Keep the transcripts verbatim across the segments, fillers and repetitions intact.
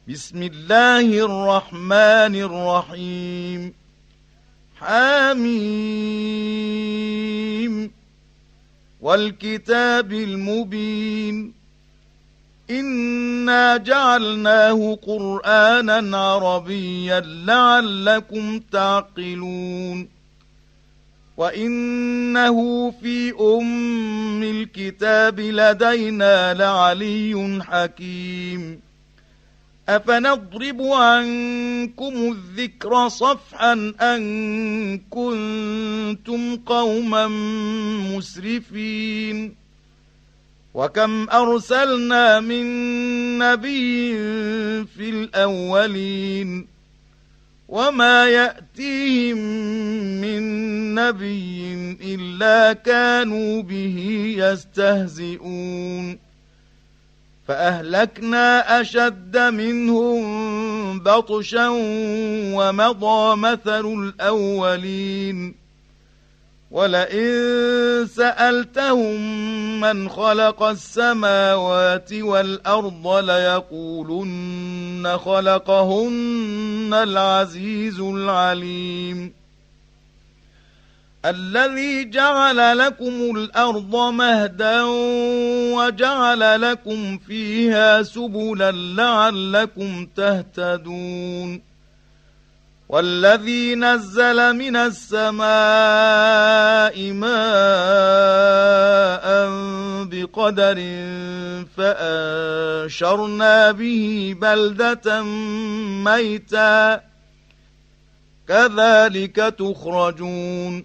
بسم الله الرحمن الرحيم حميم والكتاب المبين إنا جعلناه قرآنا عربيا لعلكم تعقلون وإنه في أم الكتاب لدينا لعلي حكيم أفنضرب عنكم الذكر صفحا أن كنتم قوما مسرفين وكم أرسلنا من نبي في الأولين وما يأتيهم من نبي إلا كانوا به يستهزئون فأهلكنا أشد منهم بطشا ومضى مثل الأولين ولئن سألتهم من خلق السماوات والأرض ليقولن خلقهن العزيز العليم الذي جعل لكم الأرض مهدا وجعل لكم فيها سبلا لعلكم تهتدون والذي نزل من السماء ماء بقدر فأنشرنا به بلدة ميتا كذلك تخرجون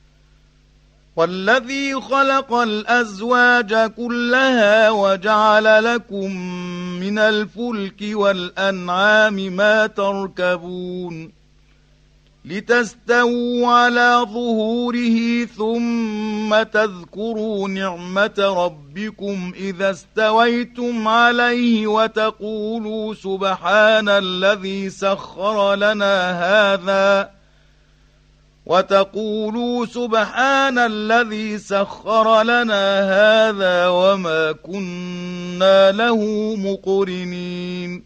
والذي خلق الأزواج كلها وجعل لكم من الفلك والأنعام ما تركبون لتستووا على ظهوره ثم تذكروا نعمة ربكم إذا استويتم عليه وتقولوا سبحان الذي سخر لنا هذا وتقولوا سبحان الذي سخر لنا هذا وما كنا له مقرنين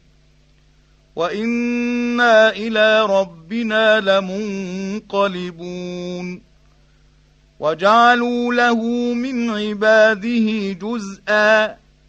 وإنا إلى ربنا لمنقلبون وجعلوا له من عباده جزءا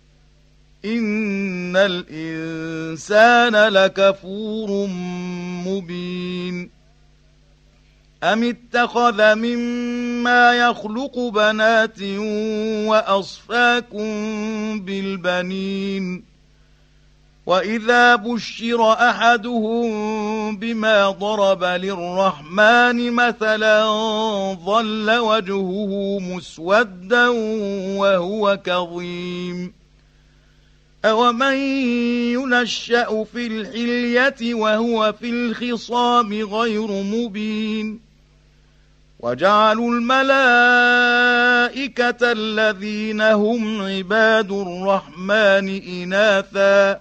إن الإنسان لكفور مبين أم اتخذ مما يخلق بنات وأصفاكم بالبنين وإذا بشر أحدهم بما ضرب للرحمن مثلا ظل وجهه مسودا وهو كظيم أومن ينشأ في الحلية وهو في الخصام غير مبين وجعلوا الملائكة الذين هم عباد الرحمن إناثا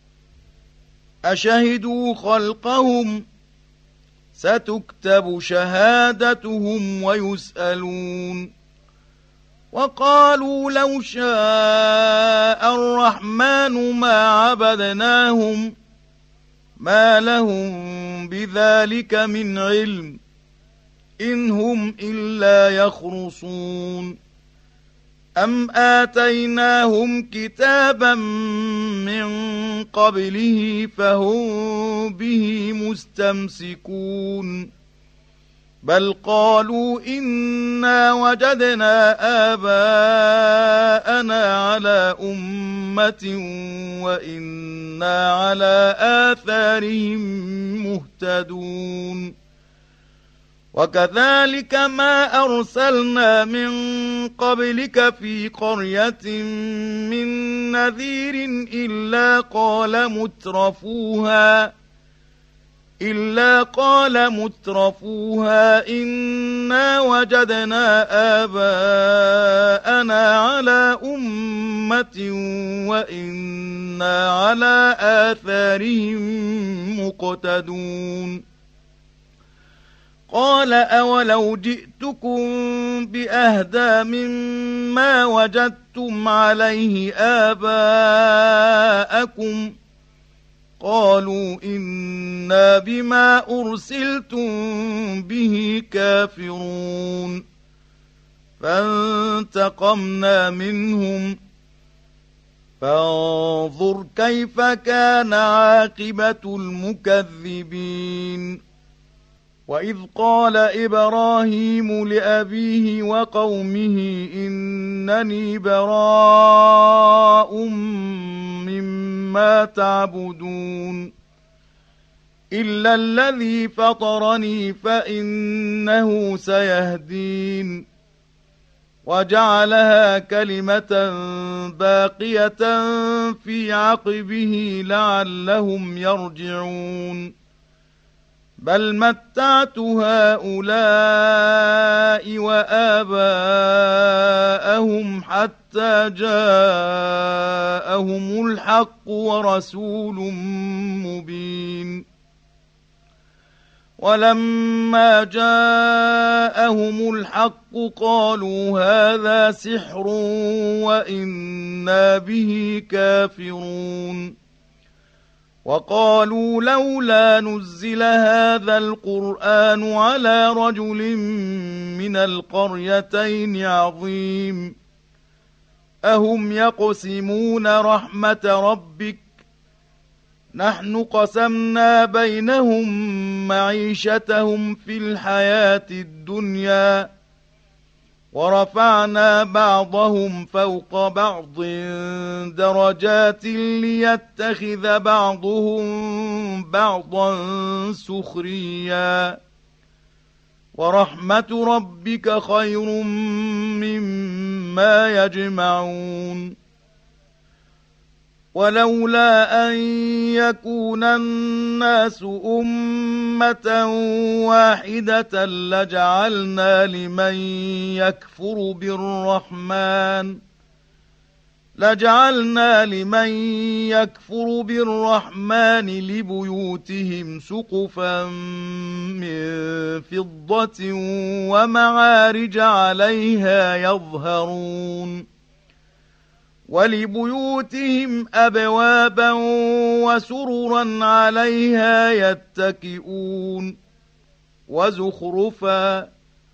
أشهدوا خلقهم ستكتب شهادتهم ويسألون وقالوا لو شاء الرحمن ما عبدناهم ما لهم بذلك من علم إن هم إلا يخرصون أم آتيناهم كتابا من قبله فهم به مستمسكون بل قالوا إنا وجدنا آباءنا على أمة وإنا على آثارهم مهتدون وكذلك ما أرسلنا من قبلك في قرية من نذير إلا قال مترفوها إلا قال مترفوها إنا وجدنا آباءنا على أمة وإنا على آثارهم مقتدون قال أولو جئتكم بأهدى مما وجدتم عليه آباءكم قالوا إنا بما أرسلتم به كافرون فانتقمنا منهم فانظر كيف كان عاقبة المكذبين وإذ قال إبراهيم لأبيه وقومه إنني براء مما تعبدون إلا الذي فطرني فإنه سيهدين وجعلها كلمة باقية في عقبه لعلهم يرجعون بل متعت هؤلاء وآباءهم حتى جاءهم الحق ورسول مبين ولما جاءهم الحق قالوا هذا سحر وإنا به كافرون وقالوا لولا نزل هذا القرآن على رجل من القريتين عظيم أهم يقسمون رحمة ربك نحن قسمنا بينهم معيشتهم في الحياة الدنيا ورفعنا بعضهم فوق بعض درجات ليتخذ بعضهم بعضا سخريا ورحمة ربك خير مما يجمعون ولولا أن يكون الناس أمة واحدة لجعلنا لمن يكفر بالرحمن لجعلنا لمن يكفر بالرحمن لبيوتهم سقفا من فضة ومعارج عليها يظهرون ولبيوتهم أبوابا وسررا عليها يتكئون وزخرفا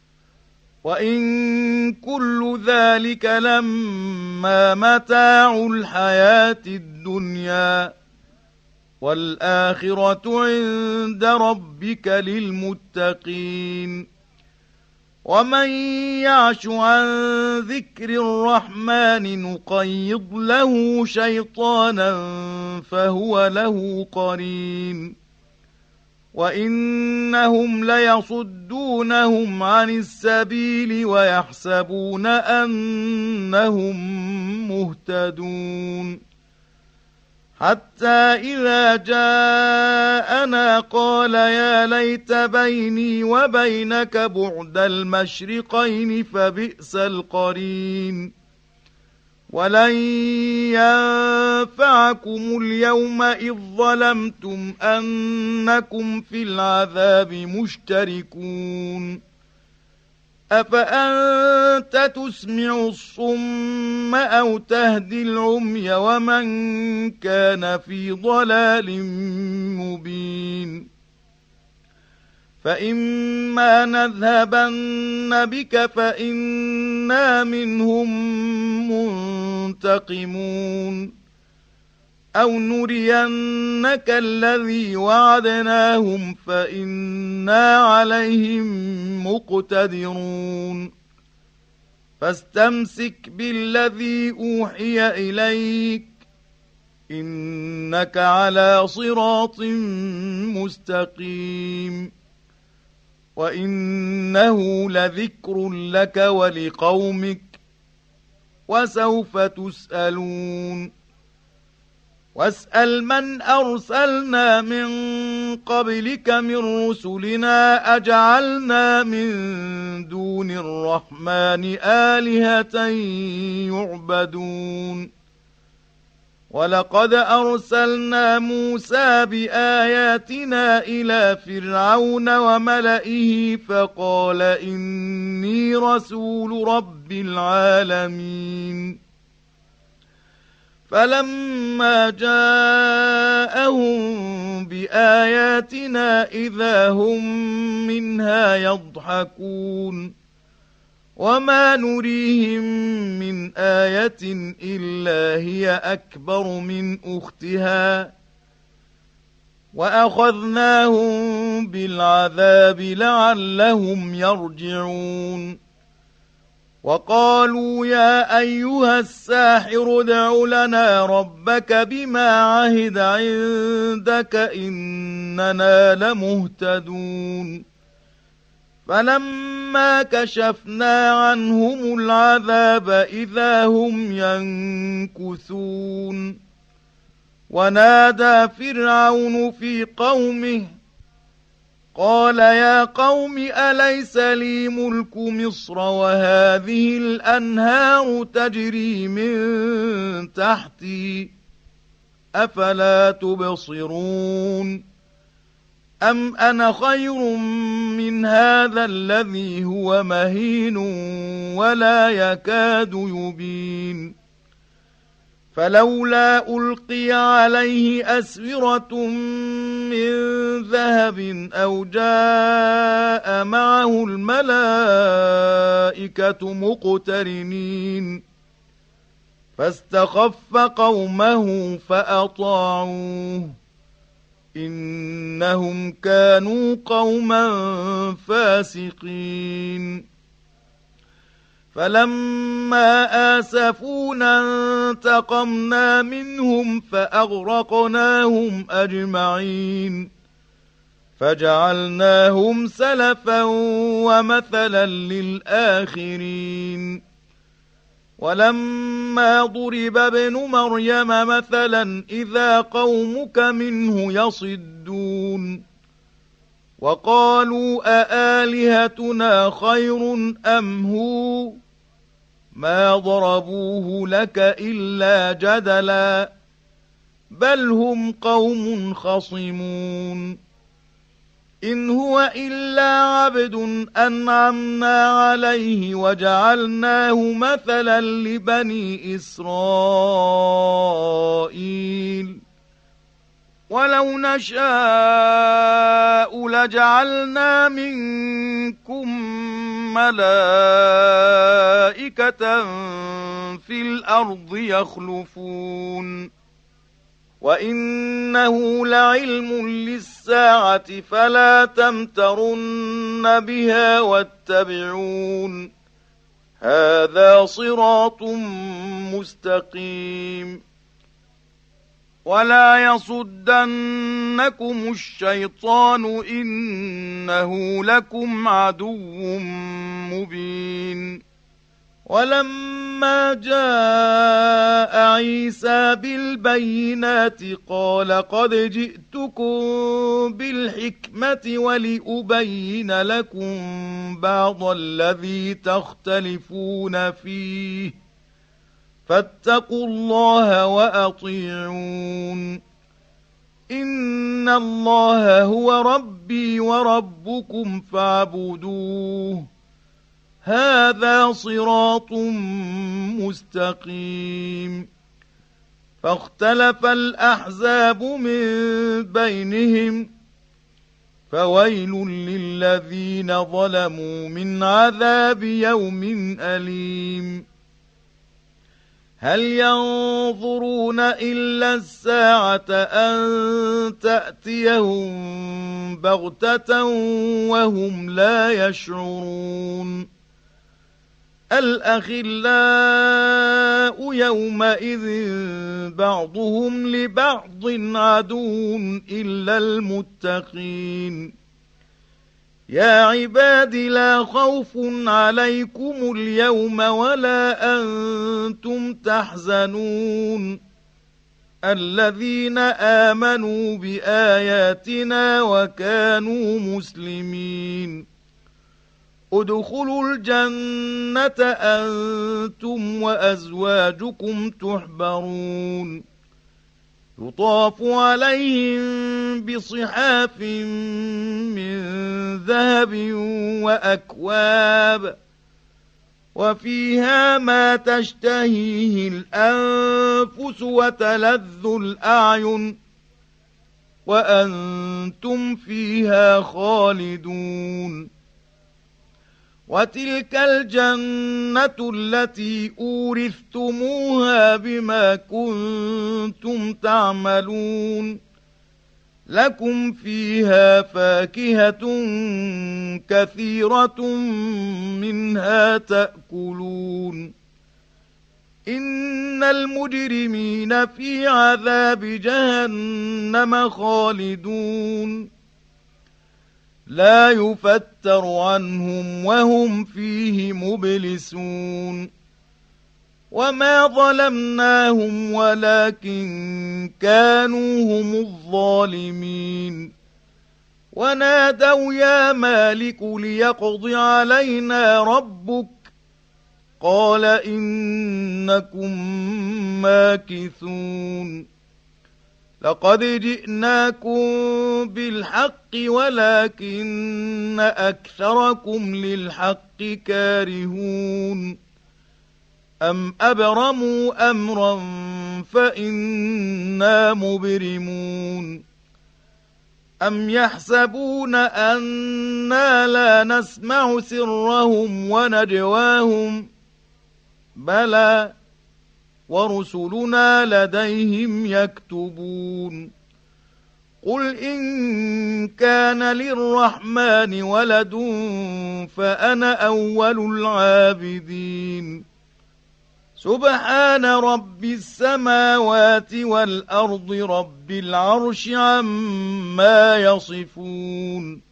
وإن كل ذلك لما متاع الحياة الدنيا والآخرة عند ربك للمتقين ومن يعش عن ذكر الرحمن نقيض له شيطانا فهو له قرين وإنهم ليصدونهم عن السبيل ويحسبون أنهم مهتدون حتى إذا جاءنا قال يا ليت بيني وبينك بعد المشرقين فبئس القرين ولن ينفعكم اليوم إذ ظلمتم أنكم في العذاب مشتركون أفأنت تسمع الصم أو تهدي العمي ومن كان في ضلال مبين فإما نذهبن بك فإنا منهم منتقمون أو نرينك الذي وعدناهم فإنا عليهم مقتدرون فاستمسك بالذي أوحي إليك إنك على صراط مستقيم وإنه لذكر لك ولقومك وسوف تسألون واسأل من أرسلنا من قبلك من رسلنا أجعلنا من دون الرحمن آلهة يعبدون ولقد أرسلنا موسى بآياتنا إلى فرعون وملئه فقال إني رسول رب العالمين فلما جاءهم بآياتنا إذا هم منها يضحكون وما نريهم من آية إلا هي أكبر من أختها وأخذناهم بالعذاب لعلهم يرجعون وقالوا يا أيها الساحر ادع لنا ربك بما عهد عندك إننا لمهتدون فلما كشفنا عنهم العذاب إذا هم ينكثون ونادى فرعون في قومه قال يا قوم أليس لي ملك مصر وهذه الأنهار تجري من تحتي أفلا تبصرون أم أنا خير من هذا الذي هو مهين ولا يكاد يبين فلولا ألقي عليه أسورة من ذهب أو جاء معه الملائكة مقترنين فاستخف قومه فأطاعوه إنهم كانوا قوما فاسقين فلما آسفونا انتقمنا منهم فأغرقناهم أجمعين فجعلناهم سلفا ومثلا للآخرين ولما ضرب ابن مريم مثلا إذا قومك منه يصدون وقالوا أآلهتنا خير أم هو ما ضربوه لك إلا جدلا بل هم قوم خصمون إن هو إلا عبد أنعمنا عليه وجعلناه مثلا لبني إسرائيل ولو نشاء لجعلنا منكم ملائكة في الأرض يخلفون وإنه لعلم للساعة فلا تمترن بها واتبعون هذا صراط مستقيم ولا يصدنكم الشيطان إنه لكم عدو مبين ولما جاء عيسى بالبينات قال قد جئتكم بالحكمة ولأبين لكم بعض الذي تختلفون فيه فاتقوا الله وأطيعون إن الله هو ربي وربكم فاعبدوه هذا صراط مستقيم فاختلف الأحزاب من بينهم فويل للذين ظلموا من عذاب يوم أليم هل ينظرون إلا الساعة أن تأتيهم بغتة وهم لا يشعرون الأخلاء يومئذ بعضهم لبعض عدو إلا المتقين يا عباد لا خوف عليكم اليوم ولا أنتم تحزنون الذين آمنوا بآياتنا وكانوا مسلمين ادخلوا الجنة أنتم وأزواجكم تحبرون يطاف عليهم بصحاف من ذهب وأكواب وفيها ما تشتهيه الأنفس وتلذ الأعين وأنتم فيها خالدون. وتلك الجنة التي أورثتموها بما كنتم تعملون، لكم فيها فاكهة كثيرة منها تأكلون. إن المجرمين في عذاب جهنم خالدون، لا يفتر عنهم وهم فيه مبلسون. وما ظلمناهم ولكن كانوا هم الظالمين. ونادوا يا مالك ليقض علينا ربك، قال إنكم ماكثون. لقد جئناكم بالحق ولكن أكثركم للحق كارهون. أم أبرموا أمرا فإنا مبرمون. أم يحسبون أنا لا نسمع سرهم ونجواهم، بلى ورسلنا لديهم يكتبون. قل إن كان للرحمن ولد فأنا أول العابدين. سبحان رب السماوات والأرض رب العرش عما يصفون.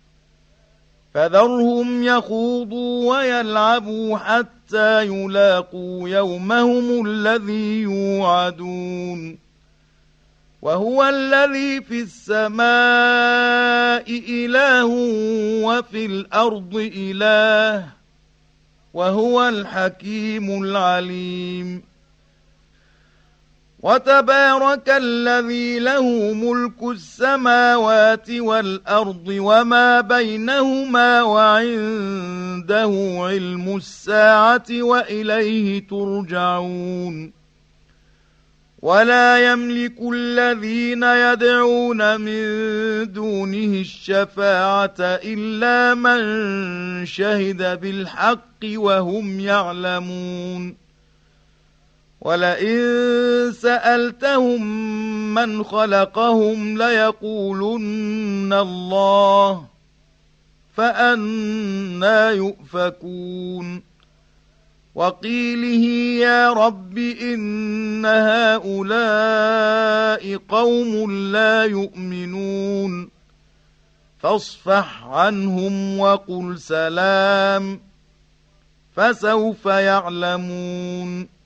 فذرهم يخوضوا ويلعبوا حتى يلاقوا يومهم الذي يوعدون. وهو الذي في السماء إله وفي الأرض إله، وهو الحكيم العليم. وتبارك الذي له ملك السماوات والأرض وما بينهما وعنده علم الساعة وإليه ترجعون. ولا يملك الذين يدعون من دونه الشفاعة إلا من شهد بالحق وهم يعلمون. ولئن سألتهم من خلقهم ليقولن الله، فأنى يؤفكون. وقيله يا رب إن هؤلاء قوم لا يؤمنون، فاصفح عنهم وقل سلام، فسوف يعلمون.